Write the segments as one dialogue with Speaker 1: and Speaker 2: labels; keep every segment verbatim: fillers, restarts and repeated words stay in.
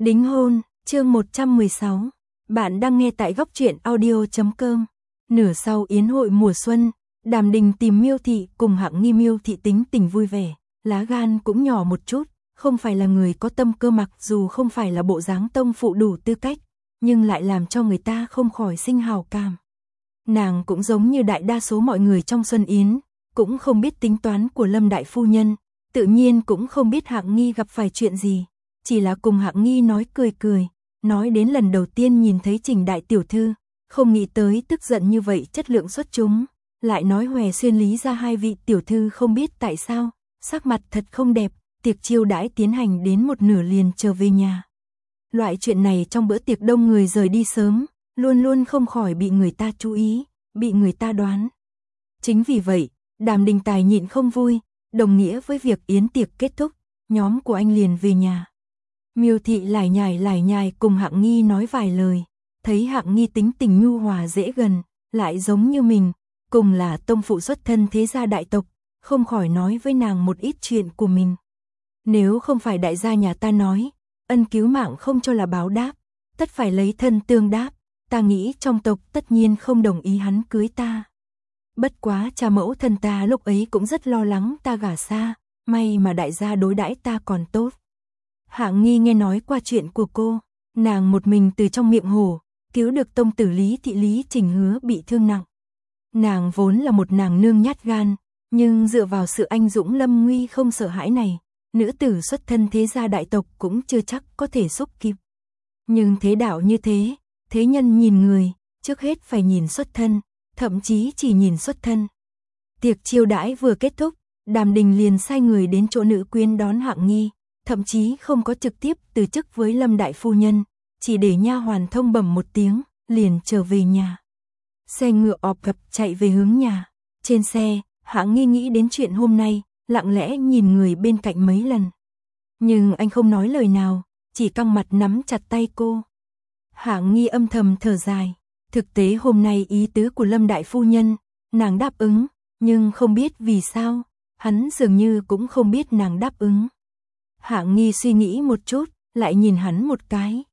Speaker 1: Đính hôn, chương một trăm mười sáu. Bạn đang nghe tại góc truyện audio chấm com. Nửa sau yến hội mùa xuân, Đàm Đình tìm Miêu Thị cùng Hạng Nghi. Miêu Thị tính tình vui vẻ, lá gan cũng nhỏ một chút, không phải là người có tâm cơ, mặc dù không phải là bộ dáng tông phụ đủ tư cách, nhưng lại làm cho người ta không khỏi sinh hào cảm. Nàng cũng giống như đại đa số mọi người trong xuân yến, cũng không biết tính toán của Lâm đại phu nhân, tự nhiên cũng không biết Hạng Nghi gặp phải chuyện gì. Chỉ là cùng Hạng Nghi nói cười cười, nói đến lần đầu tiên nhìn thấy Trình đại tiểu thư, không nghĩ tới tức giận như vậy chất lượng xuất chúng, lại nói Hòe Xuyên lý ra hai vị tiểu thư không biết tại sao, sắc mặt thật không đẹp, tiệc chiêu đãi tiến hành đến một nửa liền trở về nhà. Loại chuyện này trong bữa tiệc đông người rời đi sớm, luôn luôn không khỏi bị người ta chú ý, bị người ta đoán. Chính vì vậy, Đàm Đình Tài nhịn không vui, đồng nghĩa với việc yến tiệc kết thúc, nhóm của anh liền về nhà. Miêu Thị lải nhải lải nhải cùng Hạng Nghi nói vài lời, thấy Hạng Nghi tính tình nhu hòa dễ gần, lại giống như mình, cùng là tông phụ xuất thân thế gia đại tộc, không khỏi nói với nàng một ít chuyện của mình. Nếu không phải đại gia nhà ta nói, ân cứu mạng không cho là báo đáp, tất phải lấy thân tương đáp, ta nghĩ trong tộc tất nhiên không đồng ý hắn cưới ta. Bất quá cha mẫu thân ta lúc ấy cũng rất lo lắng ta gả xa, may mà đại gia đối đãi ta còn tốt. Hạng Nghi nghe nói qua chuyện của cô, nàng một mình từ trong miệng hổ, cứu được tông tử Lý Thị Lý Trình Hứa bị thương nặng. Nàng vốn là một nàng nương nhát gan, nhưng dựa vào sự anh dũng lâm nguy không sợ hãi này, nữ tử xuất thân thế gia đại tộc cũng chưa chắc có thể xúc kịp. Nhưng thế đạo như thế, thế nhân nhìn người, trước hết phải nhìn xuất thân, thậm chí chỉ nhìn xuất thân. Tiệc chiêu đãi vừa kết thúc, Đàm Đình liền sai người đến chỗ nữ quyến đón Hạng Nghi, thậm chí không có trực tiếp từ chức với Lâm đại phu nhân, chỉ để nha hoàn thông bẩm một tiếng, liền trở về nhà. Xe ngựa ọp gập chạy về hướng nhà. Trên xe, Hạng Nghi nghĩ đến chuyện hôm nay, lặng lẽ nhìn người bên cạnh mấy lần. Nhưng anh không nói lời nào, chỉ căng mặt nắm chặt tay cô. Hạng Nghi âm thầm thở dài, thực tế hôm nay ý tứ của Lâm đại phu nhân, nàng đáp ứng, nhưng không biết vì sao, hắn dường như cũng không biết nàng đáp ứng. Hạng Nghi suy nghĩ một chút, lại nhìn hắn một cái.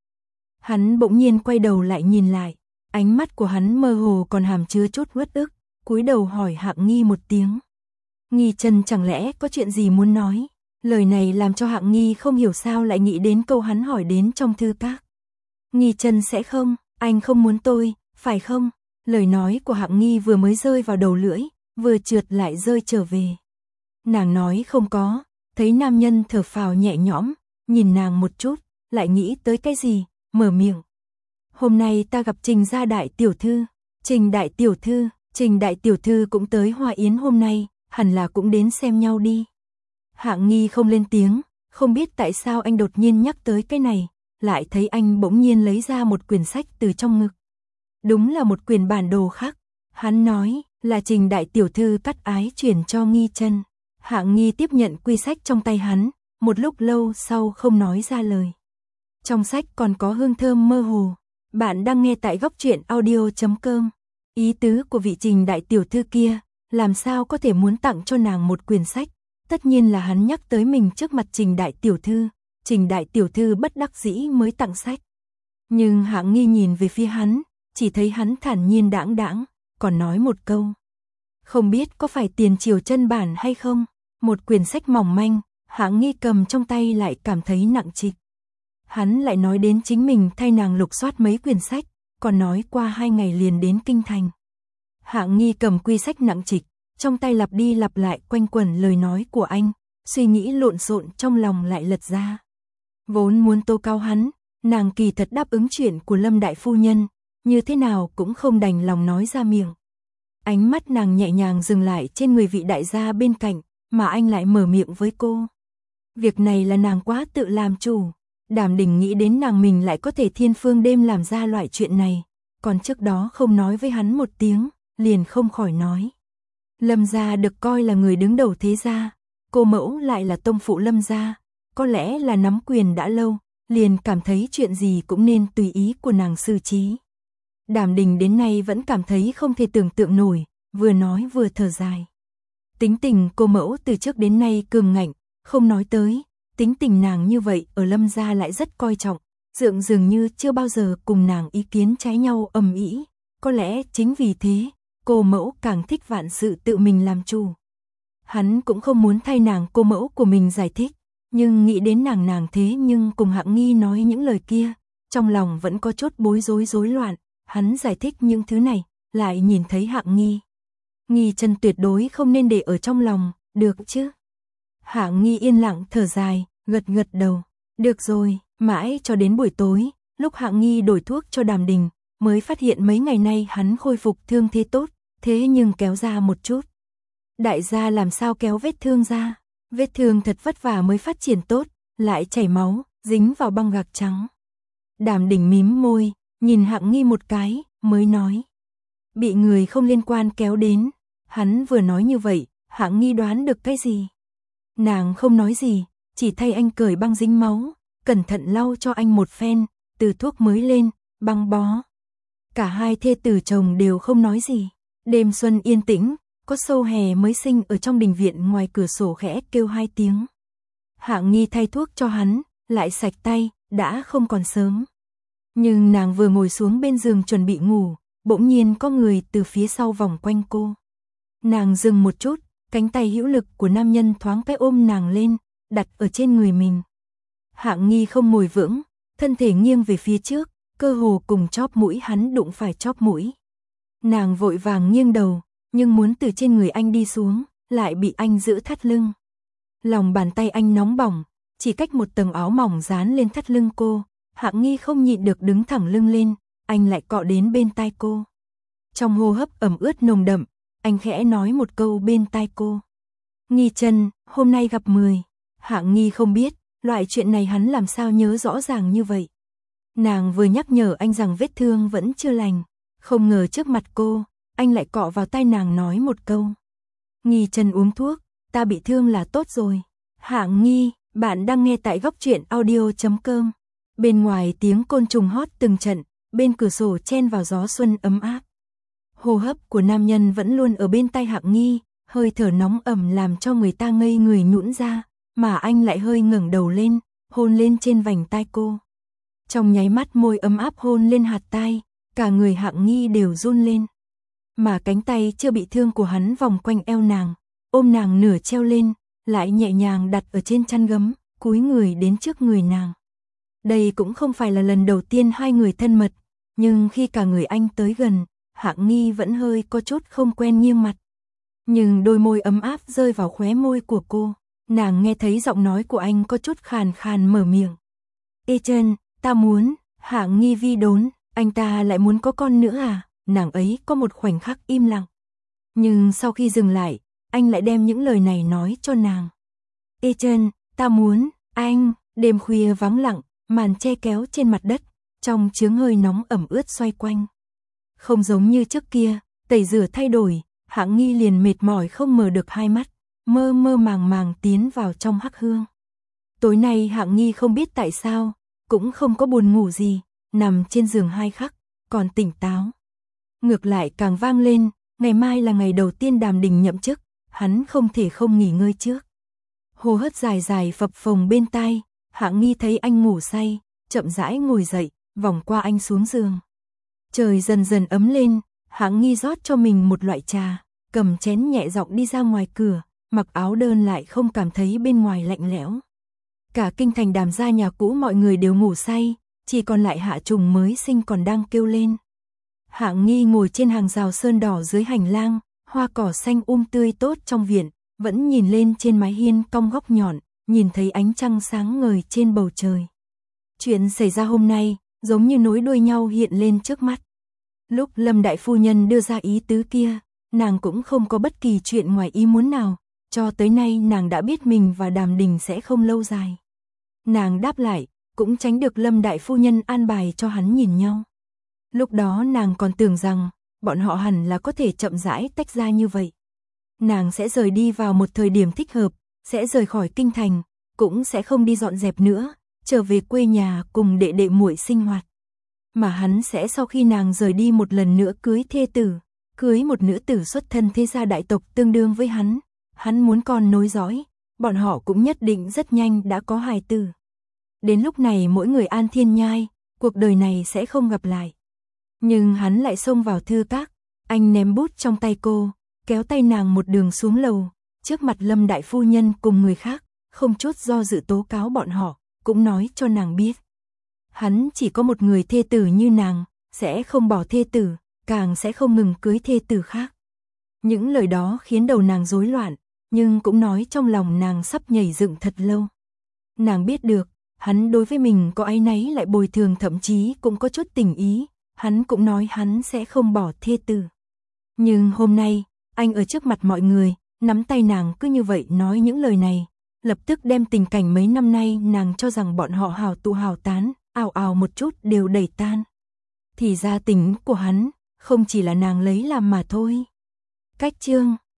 Speaker 1: Hắn bỗng nhiên quay đầu lại nhìn lại, ánh mắt của hắn mơ hồ còn hàm chứa chút uất ức, cúi đầu hỏi Hạng Nghi một tiếng. Nghi Trân chẳng lẽ có chuyện gì muốn nói? Lời này làm cho Hạng Nghi không hiểu sao lại nghĩ đến câu hắn hỏi đến trong thư các. Nghi Trân sẽ không, anh không muốn tôi, phải không? Lời nói của Hạng Nghi vừa mới rơi vào đầu lưỡi, vừa trượt lại rơi trở về. Nàng nói không có. Thấy nam nhân thở phào nhẹ nhõm, nhìn nàng một chút, lại nghĩ tới cái gì, mở miệng. Hôm nay ta gặp Trình gia đại tiểu thư, Trình đại tiểu thư, Trình đại tiểu thư cũng tới Hoa Yến hôm nay, hẳn là cũng đến xem nhau đi. Hạng Nghi không lên tiếng, không biết tại sao anh đột nhiên nhắc tới cái này, lại thấy anh bỗng nhiên lấy ra một quyển sách từ trong ngực. Đúng là một quyển bản đồ khác, hắn nói là Trình đại tiểu thư cắt ái chuyển cho Nghi Trân. Hạng Nghi tiếp nhận quy sách trong tay hắn, một lúc lâu sau không nói ra lời. Trong sách còn có hương thơm mơ hồ. Bạn đang nghe tại góc truyện audio chấm com. Ý tứ của vị Trình đại tiểu thư kia, làm sao có thể muốn tặng cho nàng một quyển sách. Tất nhiên là hắn nhắc tới mình trước mặt Trình đại tiểu thư, Trình đại tiểu thư bất đắc dĩ mới tặng sách. Nhưng Hạng Nghi nhìn về phía hắn, chỉ thấy hắn thản nhiên đãng đãng, còn nói một câu. Không biết có phải tiền triều chân bản hay không? Một quyển sách mỏng manh, Hạng Nghi cầm trong tay lại cảm thấy nặng trịch. Hắn lại nói đến chính mình thay nàng lục soát mấy quyển sách, còn nói qua hai ngày liền đến kinh thành. Hạng Nghi cầm quy sách nặng trịch, trong tay lặp đi lặp lại quanh quẩn lời nói của anh, suy nghĩ lộn xộn trong lòng lại lật ra. Vốn muốn tô cao hắn, nàng kỳ thật đáp ứng chuyện của Lâm đại phu nhân, như thế nào cũng không đành lòng nói ra miệng. Ánh mắt nàng nhẹ nhàng dừng lại trên người vị đại gia bên cạnh, mà anh lại mở miệng với cô. Việc này là nàng quá tự làm chủ. Đàm Đình nghĩ đến nàng mình lại có thể thiên phương đêm làm ra loại chuyện này, còn trước đó không nói với hắn một tiếng, liền không khỏi nói. Lâm gia được coi là người đứng đầu thế gia, cô mẫu lại là tông phụ Lâm gia, có lẽ là nắm quyền đã lâu, liền cảm thấy chuyện gì cũng nên tùy ý của nàng xử trí. Đàm Đình đến nay vẫn cảm thấy không thể tưởng tượng nổi, vừa nói vừa thở dài. Tính tình cô mẫu từ trước đến nay cường ngạnh, không nói tới, tính tình nàng như vậy ở Lâm gia lại rất coi trọng, Dượng dường như chưa bao giờ cùng nàng ý kiến trái nhau ầm ĩ, có lẽ chính vì thế, cô mẫu càng thích vạn sự tự mình làm chủ. Hắn cũng không muốn thay nàng cô mẫu của mình giải thích, nhưng nghĩ đến nàng nàng thế nhưng cùng Hạng Nghi nói những lời kia, trong lòng vẫn có chút bối rối rối loạn, hắn giải thích những thứ này, lại nhìn thấy Hạng Nghi. Nghi Chân tuyệt đối không nên để ở trong lòng, được chứ? Hạng Nghi yên lặng thở dài, gật gật đầu, được rồi, mãi cho đến buổi tối, lúc Hạng Nghi đổi thuốc cho Đàm Đình, mới phát hiện mấy ngày nay hắn khôi phục thương thế tốt, thế nhưng kéo ra một chút. Đại gia làm sao kéo vết thương ra? Vết thương thật vất vả mới phát triển tốt, lại chảy máu, dính vào băng gạc trắng. Đàm Đình mím môi, nhìn Hạng Nghi một cái, mới nói. Bị người không liên quan kéo đến. Hắn vừa nói như vậy, Hạng Nghi đoán được cái gì? Nàng không nói gì, chỉ thay anh cởi băng dính máu, cẩn thận lau cho anh một phen, từ thuốc mới lên, băng bó. Cả hai thê tử chồng đều không nói gì. Đêm xuân yên tĩnh, có sâu hè mới sinh ở trong đình viện ngoài cửa sổ khẽ kêu hai tiếng. Hạng Nghi thay thuốc cho hắn, lại sạch tay, đã không còn sớm. Nhưng nàng vừa ngồi xuống bên giường chuẩn bị ngủ, bỗng nhiên có người từ phía sau vòng quanh cô. Nàng dừng một chút, cánh tay hữu lực của nam nhân thoáng cái ôm nàng lên, đặt ở trên người mình. Hạng Nghi không ngồi vững, thân thể nghiêng về phía trước, cơ hồ cùng chóp mũi hắn đụng phải chóp mũi. Nàng vội vàng nghiêng đầu, nhưng muốn từ trên người anh đi xuống, lại bị anh giữ thắt lưng. Lòng bàn tay anh nóng bỏng, chỉ cách một tầng áo mỏng dán lên thắt lưng cô, Hạng Nghi không nhịn được đứng thẳng lưng lên, anh lại cọ đến bên tai cô. Trong hô hấp ẩm ướt nồng đậm, anh khẽ nói một câu bên tai cô. Nghi Chân, hôm nay gặp mười. Hạng Nghi không biết, loại chuyện này hắn làm sao nhớ rõ ràng như vậy. Nàng vừa nhắc nhở anh rằng vết thương vẫn chưa lành, không ngờ trước mặt cô, anh lại cọ vào tai nàng nói một câu. Nghi Chân uống thuốc, ta bị thương là tốt rồi. Hạng Nghi, bạn đang nghe tại góc truyện audio chấm com. Bên ngoài tiếng côn trùng hót từng trận, bên cửa sổ chen vào gió xuân ấm áp. Hô hấp của nam nhân vẫn luôn ở bên tai Hạng Nghi, hơi thở nóng ẩm làm cho người ta ngây người nhũn ra, mà anh lại hơi ngẩng đầu lên, hôn lên trên vành tai cô. Trong nháy mắt môi ấm áp hôn lên hạt tai, cả người Hạng Nghi đều run lên. Mà cánh tay chưa bị thương của hắn vòng quanh eo nàng, ôm nàng nửa treo lên, lại nhẹ nhàng đặt ở trên chăn gấm, cúi người đến trước người nàng. Đây cũng không phải là lần đầu tiên hai người thân mật, nhưng khi cả người anh tới gần, Hạng Nghi vẫn hơi có chút không quen nghiêng mặt. Nhưng đôi môi ấm áp rơi vào khóe môi của cô, nàng nghe thấy giọng nói của anh có chút khàn khàn mở miệng. Ê Chân, ta muốn. Hạng Nghi vi đốn, anh ta lại muốn có con nữa à? Nàng ấy có một khoảnh khắc im lặng. Nhưng sau khi dừng lại, anh lại đem những lời này nói cho nàng. Ê Chân, ta muốn, anh. Đêm khuya vắng lặng, màn che kéo trên mặt đất, trong chướng hơi nóng ẩm ướt xoay quanh. Không giống như trước kia, tẩy rửa thay đổi, Hạng Nghi liền mệt mỏi không mở được hai mắt, mơ mơ màng màng tiến vào trong hắc hương. Tối nay Hạng Nghi không biết tại sao, cũng không có buồn ngủ gì, nằm trên giường hai khắc, còn tỉnh táo. Ngược lại càng vang lên, ngày mai là ngày đầu tiên Đàm Đình nhậm chức, hắn không thể không nghỉ ngơi trước. Hô hấp dài dài phập phồng bên tai, Hạng Nghi thấy anh ngủ say, chậm rãi ngồi dậy, vòng qua anh xuống giường. Trời dần dần ấm lên, Hạng Nghi rót cho mình một loại trà, cầm chén nhẹ giọng đi ra ngoài cửa, mặc áo đơn lại không cảm thấy bên ngoài lạnh lẽo. Cả kinh thành Đàm gia nhà cũ mọi người đều ngủ say, chỉ còn lại Hạ Trùng mới sinh còn đang kêu lên. Hạng Nghi ngồi trên hàng rào sơn đỏ dưới hành lang, hoa cỏ xanh um tươi tốt trong viện, vẫn nhìn lên trên mái hiên cong góc nhọn, nhìn thấy ánh trăng sáng ngời trên bầu trời. Chuyện xảy ra hôm nay, giống như nối đuôi nhau hiện lên trước mắt. Lúc Lâm đại phu nhân đưa ra ý tứ kia, nàng cũng không có bất kỳ chuyện ngoài ý muốn nào, cho tới nay nàng đã biết mình và Đàm Đình sẽ không lâu dài. Nàng đáp lại, cũng tránh được Lâm đại phu nhân an bài cho hắn nhìn nhau. Lúc đó nàng còn tưởng rằng, bọn họ hẳn là có thể chậm rãi tách ra như vậy. Nàng sẽ rời đi vào một thời điểm thích hợp, sẽ rời khỏi kinh thành, cũng sẽ không đi dọn dẹp nữa, trở về quê nhà cùng đệ đệ muội sinh hoạt. Mà hắn sẽ sau khi nàng rời đi một lần nữa cưới thê tử, cưới một nữ tử xuất thân thế gia đại tộc tương đương với hắn. Hắn muốn con nối dõi, bọn họ cũng nhất định rất nhanh đã có hài tử. đến lúc này mỗi người an thiên nhai, cuộc đời này sẽ không gặp lại. Nhưng hắn lại xông vào thư các, anh ném bút trong tay cô, kéo tay nàng một đường xuống lầu, trước mặt Lâm đại phu nhân cùng người khác, không chút do dự tố cáo bọn họ, cũng nói cho nàng biết. Hắn chỉ có một người thê tử như nàng, sẽ không bỏ thê tử, càng sẽ không ngừng cưới thê tử khác. Những lời đó khiến đầu nàng rối loạn, nhưng cũng nói trong lòng nàng sắp nhảy dựng thật lâu. Nàng biết được, hắn đối với mình có áy náy lại bồi thường, thậm chí cũng có chút tình ý, hắn cũng nói hắn sẽ không bỏ thê tử. Nhưng hôm nay, anh ở trước mặt mọi người, nắm tay nàng cứ như vậy nói những lời này, lập tức đem tình cảnh mấy năm nay nàng cho rằng bọn họ hào tụ hào tán, ào ào một chút đều đẩy tan. Thì ra tình của hắn, không chỉ là nàng lấy làm mà thôi. Cách chương